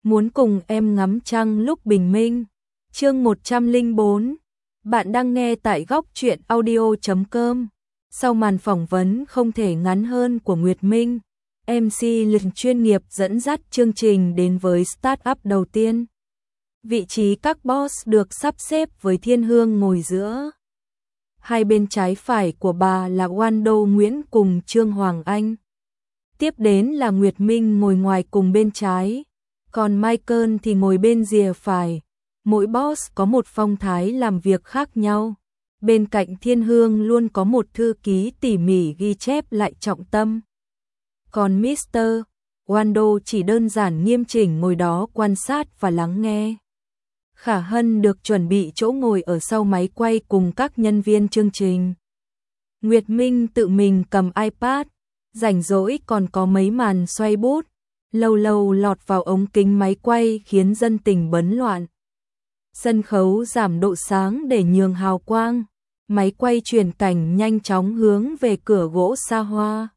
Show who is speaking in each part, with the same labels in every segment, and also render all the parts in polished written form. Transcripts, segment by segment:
Speaker 1: muốn cùng em ngắm trăng lúc bình minh. Chương 104. Bạn đang nghe tại góc truyện audio.com. Sau màn phỏng vấn không thể ngắn hơn của Nguyệt Minh, MC liền chuyên nghiệp dẫn dắt chương trình đến với startup đầu tiên. Vị trí các boss được sắp xếp với Thiên Hương ngồi giữa. Hai bên trái phải của bà là Wando Nguyễn cùng Trương Hoàng Anh. Tiếp đến là Nguyệt Minh ngồi ngoài cùng bên trái, còn Michael thì ngồi bên rìa phải. Mỗi boss có một phong thái làm việc khác nhau. Bên cạnh Thiên Hương luôn có một thư ký tỉ mỉ ghi chép lại trọng tâm. Còn Mr. Wando chỉ đơn giản nghiêm chỉnh ngồi đó quan sát và lắng nghe. Khả Hân được chuẩn bị chỗ ngồi ở sau máy quay cùng các nhân viên chương trình. Nguyệt Minh tự mình cầm iPad, rảnh rỗi còn có mấy màn xoay bút, lâu lâu lọt vào ống kính máy quay khiến dân tình bấn loạn. Sân khấu giảm độ sáng để nhường hào quang, máy quay chuyển cảnh nhanh chóng hướng về cửa gỗ xa hoa.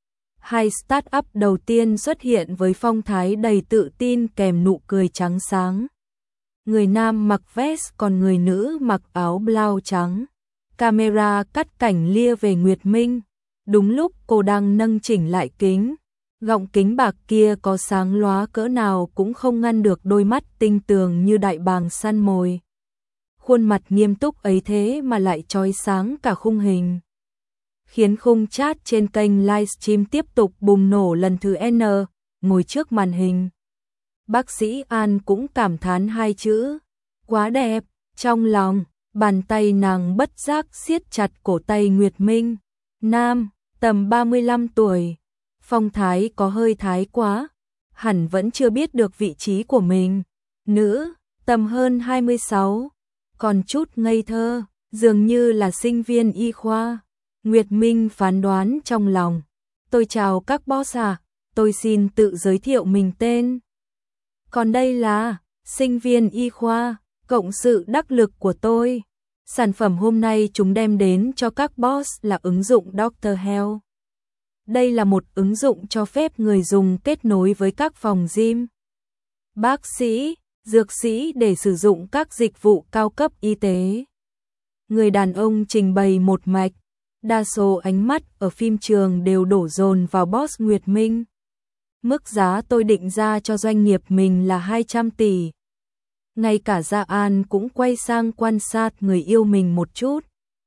Speaker 1: Hai start-up đầu tiên xuất hiện với phong thái đầy tự tin kèm nụ cười trắng sáng. Người nam mặc vest còn người nữ mặc áo blau trắng. Camera cắt cảnh lia về Nguyệt Minh. Đúng lúc cô đang nâng chỉnh lại kính. Gọng kính bạc kia có sáng lóa cỡ nào cũng không ngăn được đôi mắt tinh tường như đại bàng săn mồi. Khuôn mặt nghiêm túc ấy thế mà lại chói sáng cả khung hình. Khiến khung chat trên kênh livestream tiếp tục bùng nổ lần thứ N, ngồi trước màn hình. Bác sĩ An cũng cảm thán hai chữ, quá đẹp, trong lòng, bàn tay nàng bất giác siết chặt cổ tay Nguyệt Minh. Nam, tầm 35 tuổi, phong thái có hơi thái quá, hẳn vẫn chưa biết được vị trí của mình. Nữ, tầm hơn 26, còn chút ngây thơ, dường như là sinh viên y khoa. Nguyệt Minh phán đoán trong lòng, tôi chào các boss à, tôi xin tự giới thiệu mình tên. Còn đây là sinh viên y khoa, cộng sự đắc lực của tôi. Sản phẩm hôm nay chúng đem đến cho các boss là ứng dụng Dr. Health. Đây là một ứng dụng cho phép người dùng kết nối với các phòng gym, bác sĩ, dược sĩ để sử dụng các dịch vụ cao cấp y tế. Người đàn ông trình bày một mạch, đa số ánh mắt ở phim trường đều đổ dồn vào boss Nguyệt Minh. Mức giá tôi định ra cho doanh nghiệp mình là 200 tỷ. Ngay cả Gia An cũng quay sang quan sát người yêu mình một chút.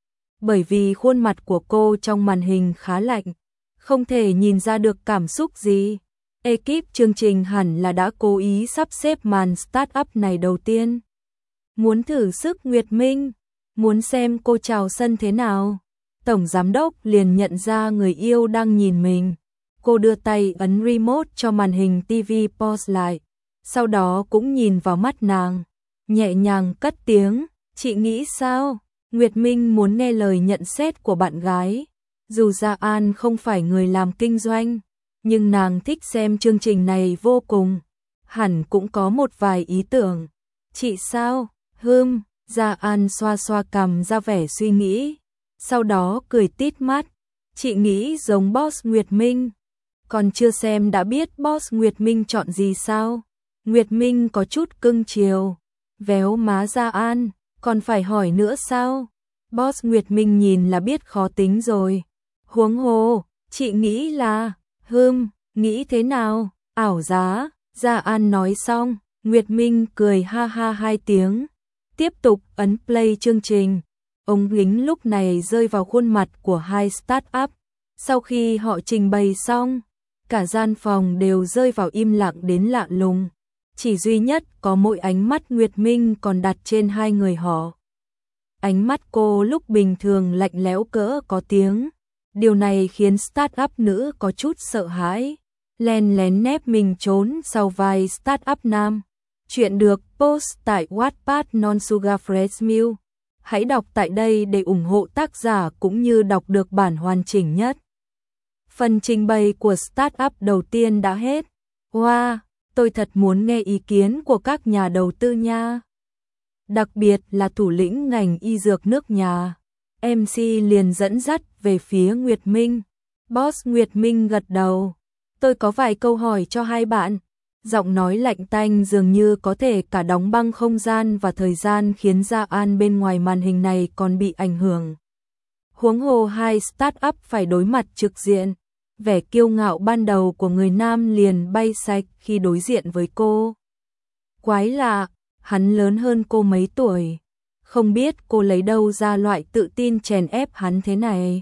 Speaker 1: Bởi vì khuôn mặt của cô trong màn hình khá lạnh, không thể nhìn ra được cảm xúc gì. Ekip chương trình hẳn là đã cố ý sắp xếp màn start-up này đầu tiên. Muốn thử sức Nguyệt Minh, muốn xem cô chào sân thế nào. Tổng giám đốc liền nhận ra người yêu đang nhìn mình. Cô đưa tay ấn remote cho màn hình TV pause lại. Sau đó cũng nhìn vào mắt nàng, nhẹ nhàng cất tiếng, chị nghĩ sao? Nguyệt Minh muốn nghe lời nhận xét của bạn gái. Dù Gia An không phải người làm kinh doanh, nhưng nàng thích xem chương trình này vô cùng. Hẳn cũng có một vài ý tưởng. Chị sao? Gia An xoa xoa cằm ra vẻ suy nghĩ. Sau đó cười tít mắt. Chị nghĩ giống boss Nguyệt Minh. Còn chưa xem đã biết boss Nguyệt Minh chọn gì sao? Nguyệt Minh có chút cưng chiều, véo má Gia An, còn phải hỏi nữa sao? Boss Nguyệt Minh nhìn là biết khó tính rồi. Huống hồ, chị nghĩ là, nghĩ thế nào? Ảo giá, Gia An nói xong, Nguyệt Minh cười ha ha hai tiếng, tiếp tục ấn play chương trình. Ống kính lúc này rơi vào khuôn mặt của hai start-up. Sau khi họ trình bày xong, cả gian phòng đều rơi vào im lặng đến lạ lùng. Chỉ duy nhất có mỗi ánh mắt Nguyệt Minh còn đặt trên hai người họ. Ánh mắt cô lúc bình thường lạnh lẽo cỡ có tiếng. Điều này khiến start-up nữ có chút sợ hãi. Len lén nép mình trốn sau vai start-up nam. Chuyện được post tại Wattpad Non-Sugar Fresh Milk. Hãy đọc tại đây để ủng hộ tác giả cũng như đọc được bản hoàn chỉnh nhất. Phần trình bày của startup đầu tiên đã hết. Wow, tôi thật muốn nghe ý kiến của các nhà đầu tư nha. Đặc biệt là thủ lĩnh ngành y dược nước nhà. MC liền dẫn dắt về phía Nguyệt Minh. Boss Nguyệt Minh gật đầu. Tôi có vài câu hỏi cho hai bạn. Giọng nói lạnh tanh dường như có thể cả đóng băng không gian và thời gian, khiến Gia An bên ngoài màn hình này còn bị ảnh hưởng. Huống hồ hai start-up phải đối mặt trực diện, vẻ kiêu ngạo ban đầu của người nam liền bay sạch khi đối diện với cô. Quái lạ, hắn lớn hơn cô mấy tuổi, không biết cô lấy đâu ra loại tự tin chèn ép hắn thế này.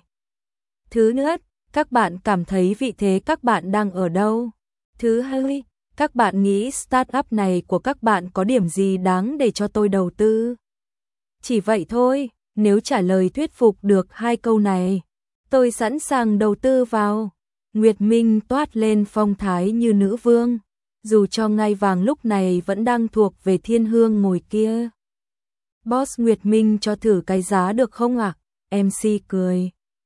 Speaker 1: Thứ nhất, các bạn cảm thấy vị thế các bạn đang ở đâu? Thứ hai, các bạn nghĩ startup này của các bạn có điểm gì đáng để cho tôi đầu tư? Chỉ vậy thôi, nếu trả lời thuyết phục được hai câu này, tôi sẵn sàng đầu tư vào. Nguyệt Minh toát lên phong thái như nữ vương, dù cho ngai vàng lúc này vẫn đang thuộc về Thiên Hương ngồi kia. Boss Nguyệt Minh cho thử cái giá được không ạ? MC cười.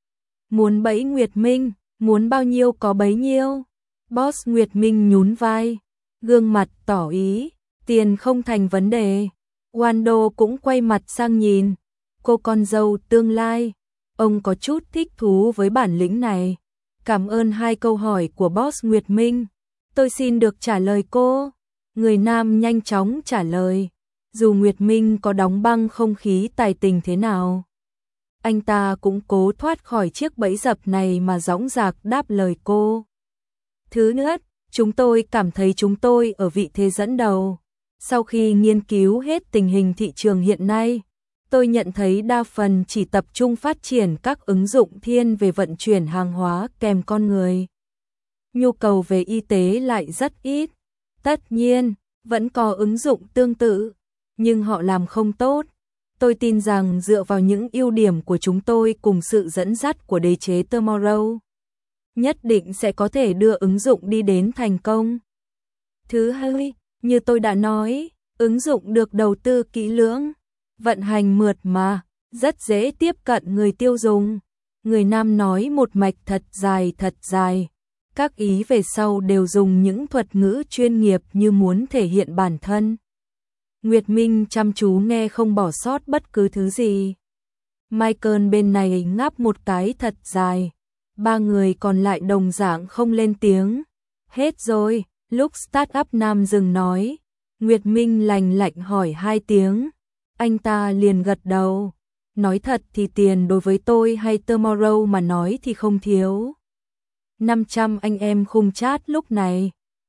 Speaker 1: Muốn bẫy Nguyệt Minh, muốn bao nhiêu có bấy nhiêu. Boss Nguyệt Minh nhún vai, gương mặt tỏ ý, tiền không thành vấn đề. Wando cũng quay mặt sang nhìn cô con dâu tương lai. Ông có chút thích thú với bản lĩnh này. Cảm ơn hai câu hỏi của Boss Nguyệt Minh. Tôi xin được trả lời cô. Người nam nhanh chóng trả lời. Dù Nguyệt Minh có đóng băng không khí tài tình thế nào, anh ta cũng cố thoát khỏi chiếc bẫy dập này mà dõng dạc đáp lời cô. Thứ nhất, chúng tôi cảm thấy chúng tôi ở vị thế dẫn đầu. Sau khi nghiên cứu hết tình hình thị trường hiện nay, tôi nhận thấy đa phần chỉ tập trung phát triển các ứng dụng thiên về vận chuyển hàng hóa kèm con người. Nhu cầu về y tế lại rất ít. Tất nhiên, vẫn có ứng dụng tương tự, nhưng họ làm không tốt. Tôi tin rằng dựa vào những ưu điểm của chúng tôi cùng sự dẫn dắt của đế chế Tomorrow, nhất định sẽ có thể đưa ứng dụng đi đến thành công. Thứ hai, như tôi đã nói, ứng dụng được đầu tư kỹ lưỡng, vận hành mượt mà, rất dễ tiếp cận người tiêu dùng. Người nam nói một mạch thật dài. Các ý về sau đều dùng những thuật ngữ chuyên nghiệp như muốn thể hiện bản thân. Nguyệt Minh chăm chú nghe không bỏ sót bất cứ thứ gì. Michael bên này ngáp một cái thật dài. Ba người còn lại đồng dạng không lên tiếng. Hết rồi, lúc startup nam dừng nói, Nguyệt Minh lành lạnh hỏi hai tiếng. Anh ta liền gật đầu. Nói thật thì tiền đối với tôi hay Tomorrow mà nói thì không thiếu. 500 anh em khung chat lúc này.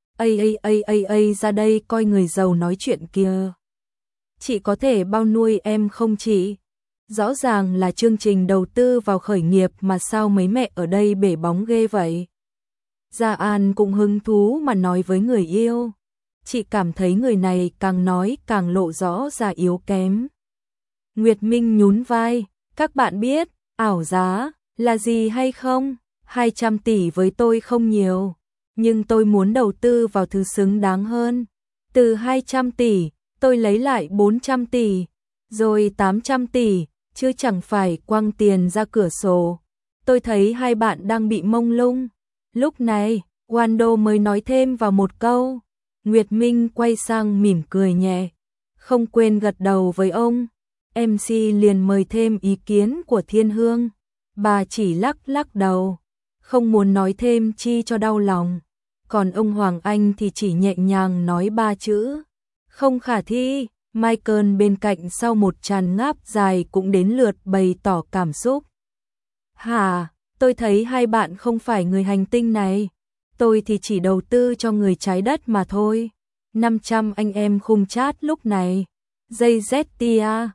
Speaker 1: Ra đây coi người giàu nói chuyện kia. Chị có thể bao nuôi em không chị? Rõ ràng là chương trình đầu tư vào khởi nghiệp mà sao mấy mẹ ở đây bể bóng ghê vậy? Gia An cũng hứng thú mà nói với người yêu. Chị cảm thấy người này càng nói càng lộ rõ ra yếu kém. Nguyệt Minh nhún vai. Các bạn biết ảo giá là gì hay không? 200 tỷ với tôi không nhiều, nhưng tôi muốn đầu tư vào thứ xứng đáng hơn. Từ 200 tỷ, tôi lấy lại 400 tỷ, rồi 800 tỷ, chứ chẳng phải quăng tiền ra cửa sổ. Tôi thấy hai bạn đang bị mông lung. Lúc này, Wando mới nói thêm vào một câu. Nguyệt Minh quay sang mỉm cười nhẹ, không quên gật đầu với ông. MC liền mời thêm ý kiến của Thiên Hương. Bà chỉ lắc đầu, không muốn nói thêm chi cho đau lòng. Còn ông Hoàng Anh thì chỉ nhẹ nhàng nói ba chữ. Không khả thi. Michael bên cạnh sau một tràn ngáp dài cũng đến lượt bày tỏ cảm xúc. Hả, tôi thấy hai bạn không phải người hành tinh này. Tôi thì chỉ đầu tư cho người trái đất mà thôi. 500 anh em khung chat lúc này. Dây Zetia,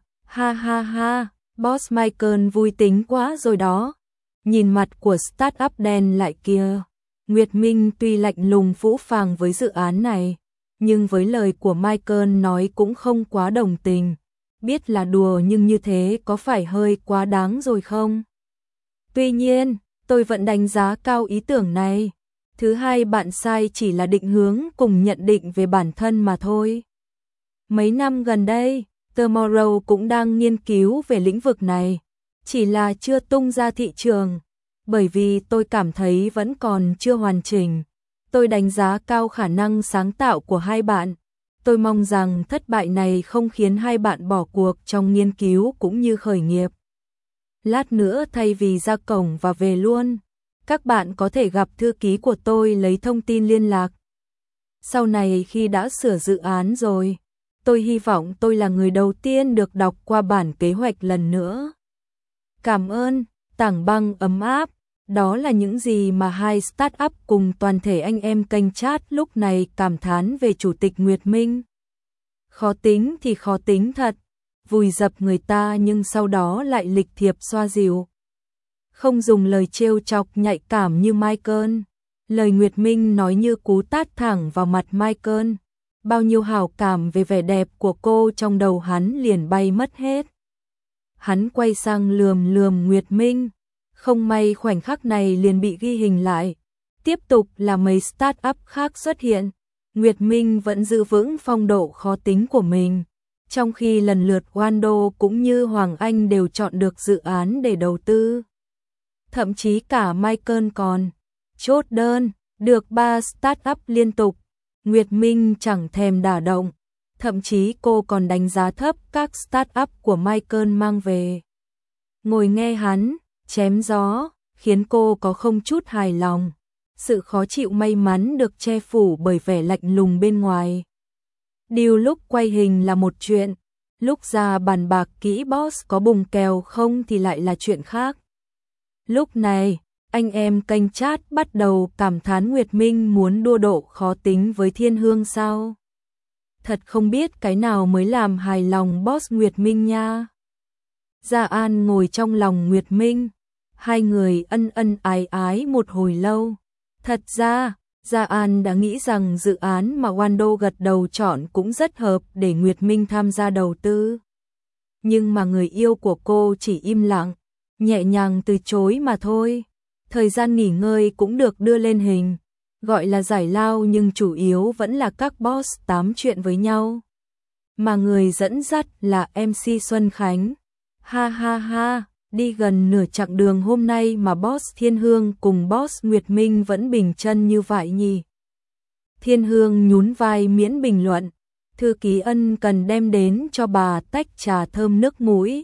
Speaker 1: ha, boss Michael vui tính quá rồi đó. Nhìn mặt của startup đen lại kia. Nguyệt Minh tuy lạnh lùng phũ phàng với dự án này, nhưng với lời của Michael nói cũng không quá đồng tình. Biết là đùa nhưng như thế có phải hơi quá đáng rồi không? Tuy nhiên, tôi vẫn đánh giá cao ý tưởng này. Thứ hai, bạn sai chỉ là định hướng cùng nhận định về bản thân mà thôi. Mấy năm gần đây, Tomorrow cũng đang nghiên cứu về lĩnh vực này, chỉ là chưa tung ra thị trường, bởi vì tôi cảm thấy vẫn còn chưa hoàn chỉnh. Tôi đánh giá cao khả năng sáng tạo của hai bạn. Tôi mong rằng thất bại này không khiến hai bạn bỏ cuộc trong nghiên cứu cũng như khởi nghiệp. Lát nữa thay vì ra cổng và về luôn, các bạn có thể gặp thư ký của tôi lấy thông tin liên lạc. Sau này khi đã sửa dự án rồi, tôi hy vọng tôi là người đầu tiên được đọc qua bản kế hoạch lần nữa. Cảm ơn, tảng băng ấm áp. Đó là những gì mà hai startup cùng toàn thể anh em kênh chat lúc này cảm thán về Chủ tịch Nguyệt Minh. Khó tính thì khó tính thật, vùi dập người ta nhưng sau đó lại lịch thiệp xoa dịu. Không dùng lời trêu chọc nhạy cảm như Michael. Lời Nguyệt Minh nói như cú tát thẳng vào mặt Michael. Bao nhiêu hảo cảm về vẻ đẹp của cô trong đầu hắn liền bay mất hết. Hắn quay sang lườm lườm Nguyệt Minh. Không may khoảnh khắc này liền bị ghi hình lại. Tiếp tục là mấy startup khác xuất hiện. Nguyệt Minh vẫn giữ vững phong độ khó tính của mình. Trong khi lần lượt Wando cũng như Hoàng Anh đều chọn được dự án để đầu tư. Thậm chí cả Michael còn chốt đơn, được 3 startup liên tục. Nguyệt Minh chẳng thèm đả động. Thậm chí cô còn đánh giá thấp các startup của Michael mang về. Ngồi nghe hắn chém gió, khiến cô có không chút hài lòng. Sự khó chịu may mắn được che phủ bởi vẻ lạnh lùng bên ngoài. Điều lúc quay hình là một chuyện, lúc ra bàn bạc kỹ boss có bùng kèo không thì lại là chuyện khác. Lúc này, anh em kênh chat bắt đầu cảm thán Nguyệt Minh muốn đua độ khó tính với Thiên Hương sao. Thật không biết cái nào mới làm hài lòng boss Nguyệt Minh nha. Gia An ngồi trong lòng Nguyệt Minh. Hai người ân ân ái ái một hồi lâu. Thật ra, Gia An đã nghĩ rằng dự án mà Wando gật đầu chọn cũng rất hợp để Nguyệt Minh tham gia đầu tư. Nhưng mà người yêu của cô chỉ im lặng, nhẹ nhàng từ chối mà thôi. Thời gian nghỉ ngơi cũng được đưa lên hình, gọi là giải lao nhưng chủ yếu vẫn là các boss tám chuyện với nhau. Mà người dẫn dắt là MC Xuân Khánh. Ha ha ha. Đi gần nửa chặng đường hôm nay mà boss Thiên Hương cùng boss Nguyệt Minh vẫn bình chân như vậy nhỉ. Thiên Hương nhún vai miễn bình luận. Thư ký Ân cần đem đến cho bà tách trà thơm nước mũi.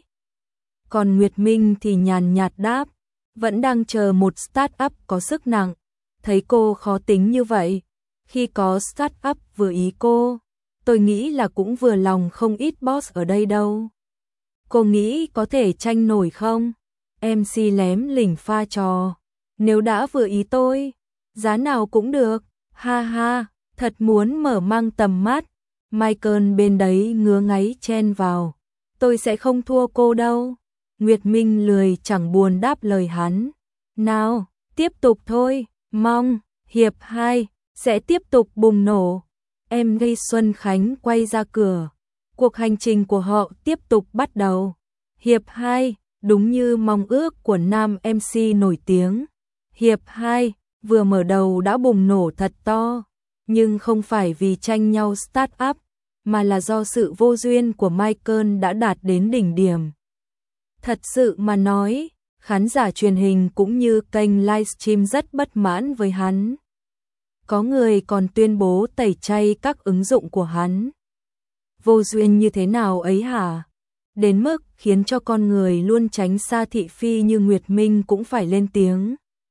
Speaker 1: Còn Nguyệt Minh thì nhàn nhạt đáp. Vẫn đang chờ một startup có sức nặng. Thấy cô khó tính như vậy. Khi có startup vừa ý cô, tôi nghĩ là cũng vừa lòng không ít boss ở đây đâu. Cô nghĩ có thể tranh nổi không? MC lém lỉnh pha trò. Nếu đã vừa ý tôi, giá nào cũng được. Ha ha, thật muốn mở mang tầm mắt. Michael bên đấy ngứa ngáy chen vào. Tôi sẽ không thua cô đâu. Nguyệt Minh lười chẳng buồn đáp lời hắn. Nào, tiếp tục thôi. Mong, hiệp 2, sẽ tiếp tục bùng nổ. Em gây Xuân Khánh quay ra cửa. Cuộc hành trình của họ tiếp tục bắt đầu. Hiệp 2, đúng như mong ước của nam MC nổi tiếng. Hiệp 2, vừa mở đầu đã bùng nổ thật to. Nhưng không phải vì tranh nhau start-up, mà là do sự vô duyên của Michael đã đạt đến đỉnh điểm. Thật sự mà nói, khán giả truyền hình cũng như kênh livestream rất bất mãn với hắn. Có người còn tuyên bố tẩy chay các ứng dụng của hắn. Vô duyên như thế nào ấy hả? Đến mức khiến cho con người luôn tránh xa thị phi như Nguyệt Minh cũng phải lên tiếng.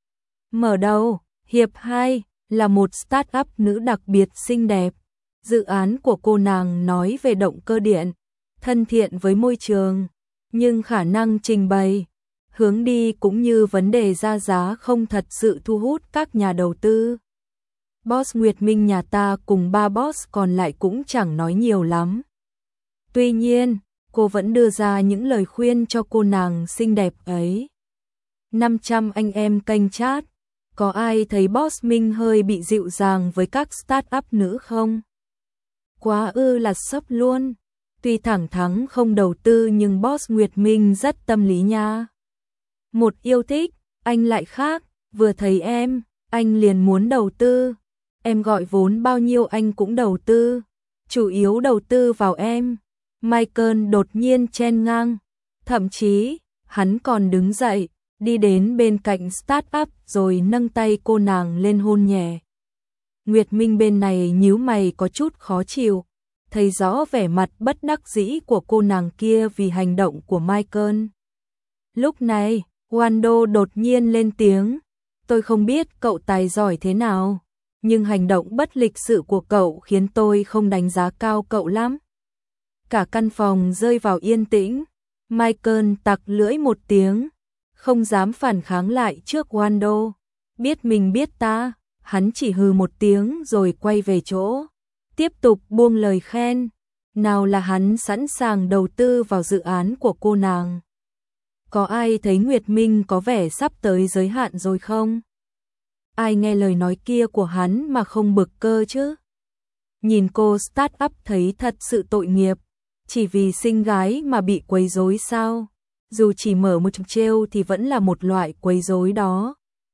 Speaker 1: Mở đầu, hiệp 2 là một startup nữ đặc biệt xinh đẹp. Dự án của cô nàng nói về động cơ điện, thân thiện với môi trường, nhưng khả năng trình bày, hướng đi cũng như vấn đề ra giá không thật sự thu hút các nhà đầu tư. Boss Nguyệt Minh nhà ta cùng 3 boss còn lại cũng chẳng nói nhiều lắm. Tuy nhiên, cô vẫn đưa ra những lời khuyên cho cô nàng xinh đẹp ấy. 500 anh em kênh chat, có ai thấy boss Minh hơi bị dịu dàng với các startup nữ không? Quá là sốc luôn. Tuy thẳng thắn không đầu tư nhưng boss Nguyệt Minh rất tâm lý nha. Một yêu thích, anh lại khác, vừa thấy em, anh liền muốn đầu tư. Em gọi vốn bao nhiêu anh cũng đầu tư, chủ yếu đầu tư vào em. Michael đột nhiên chen ngang, thậm chí, hắn còn đứng dậy, đi đến bên cạnh startup rồi nâng tay cô nàng lên hôn nhẹ. Nguyệt Minh bên này nhíu mày có chút khó chịu, thấy rõ vẻ mặt bất đắc dĩ của cô nàng kia vì hành động của Michael. Lúc này, Wando đột nhiên lên tiếng, tôi không biết cậu tài giỏi thế nào, nhưng hành động bất lịch sự của cậu khiến tôi không đánh giá cao cậu lắm. Cả căn phòng rơi vào yên tĩnh. Michael tặc lưỡi một tiếng, không dám phản kháng lại trước Wando. Biết mình biết ta, hắn chỉ hừ một tiếng rồi quay về chỗ, tiếp tục buông lời khen. Nào là hắn sẵn sàng đầu tư vào dự án của cô nàng. Có ai thấy Nguyệt Minh có vẻ sắp tới giới hạn rồi không? Ai nghe lời nói kia của hắn mà không bực cơ chứ? Nhìn cô start-up thấy thật sự tội nghiệp, chỉ vì xinh gái mà bị quấy rối sao? Dù chỉ mở một chút trêu thì vẫn là một loại quấy rối đó.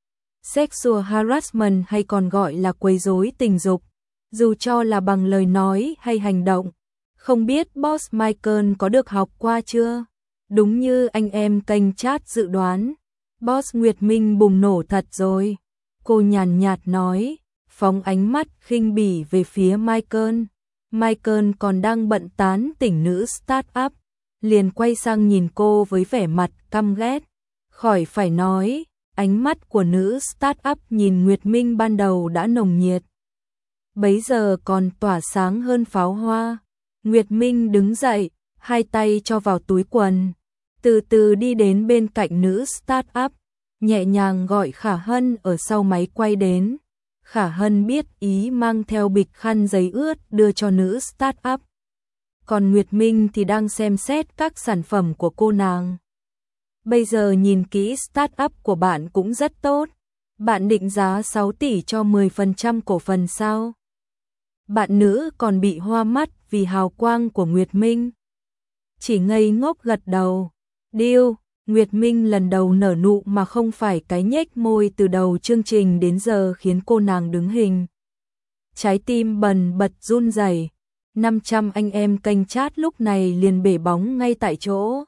Speaker 1: Sexual harassment hay còn gọi là quấy rối tình dục, dù cho là bằng lời nói hay hành động. Không biết Boss Michael có được học qua chưa? Đúng như anh em kênh chat dự đoán, Boss Nguyệt Minh bùng nổ thật rồi. Cô nhàn nhạt nói, phóng ánh mắt khinh bỉ về phía Michael. Michael còn đang bận tán tỉnh nữ start-up, liền quay sang nhìn cô với vẻ mặt căm ghét. Khỏi phải nói, ánh mắt của nữ start-up nhìn Nguyệt Minh ban đầu đã nồng nhiệt, bấy giờ còn tỏa sáng hơn pháo hoa. Nguyệt Minh đứng dậy, hai tay cho vào túi quần, từ từ đi đến bên cạnh nữ start-up, nhẹ nhàng gọi Khả Hân ở sau máy quay đến. Khả Hân biết ý mang theo bịch khăn giấy ướt đưa cho nữ start-up. Còn Nguyệt Minh thì đang xem xét các sản phẩm của cô nàng. Bây giờ nhìn kỹ start-up của bạn cũng rất tốt. Bạn định giá 6 tỷ cho 10% cổ phần sao? Bạn nữ còn bị hoa mắt vì hào quang của Nguyệt Minh. Chỉ ngây ngốc gật đầu. Deal. Nguyệt Minh lần đầu nở nụ mà không phải cái nhếch môi từ đầu chương trình đến giờ khiến cô nàng đứng hình. Trái tim bần bật run rẩy. 500 anh em kênh chat lúc này liền bể bóng ngay tại chỗ.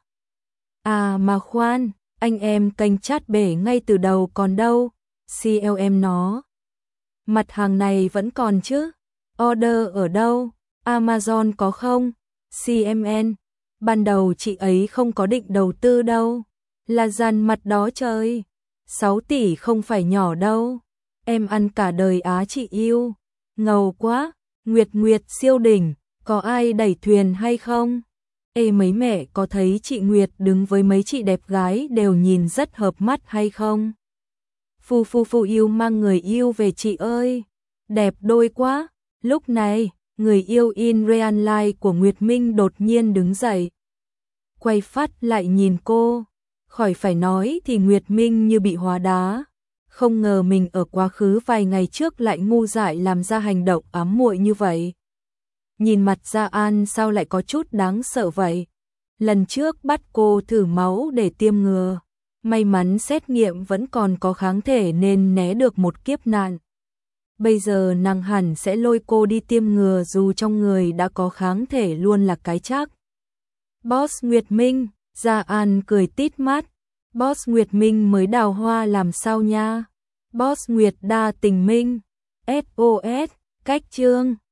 Speaker 1: À mà khoan, anh em kênh chat bể ngay từ đầu còn đâu, CLM nó. Mặt hàng này vẫn còn chứ? Order ở đâu? Amazon có không? CMN. Ban đầu chị ấy không có định đầu tư đâu. Là dàn mặt đó trời. 6 tỷ không phải nhỏ đâu. Em ăn cả đời á chị yêu. Ngầu quá. Nguyệt Nguyệt siêu đỉnh. Có ai đẩy thuyền hay không? Ê mấy mẹ có thấy chị Nguyệt đứng với mấy chị đẹp gái đều nhìn rất hợp mắt hay không? Phu yêu mang người yêu về chị ơi. Đẹp đôi quá. Lúc này, người yêu in real life của Nguyệt Minh đột nhiên đứng dậy. Quay phát lại nhìn cô. Khỏi phải nói thì Nguyệt Minh như bị hóa đá. Không ngờ mình ở quá khứ vài ngày trước lại ngu dại làm ra hành động ám muội như vậy. Nhìn mặt Gia An sao lại có chút đáng sợ vậy? Lần trước bắt cô thử máu để tiêm ngừa. May mắn xét nghiệm vẫn còn có kháng thể nên né được một kiếp nạn. Bây giờ nàng hẳn sẽ lôi cô đi tiêm ngừa dù trong người đã có kháng thể luôn là cái chắc. Boss Nguyệt Minh, Gia An cười tít mắt. Boss Nguyệt Minh mới đào hoa làm sao nha? Boss Nguyệt đa tình minh. SOS, cách chương.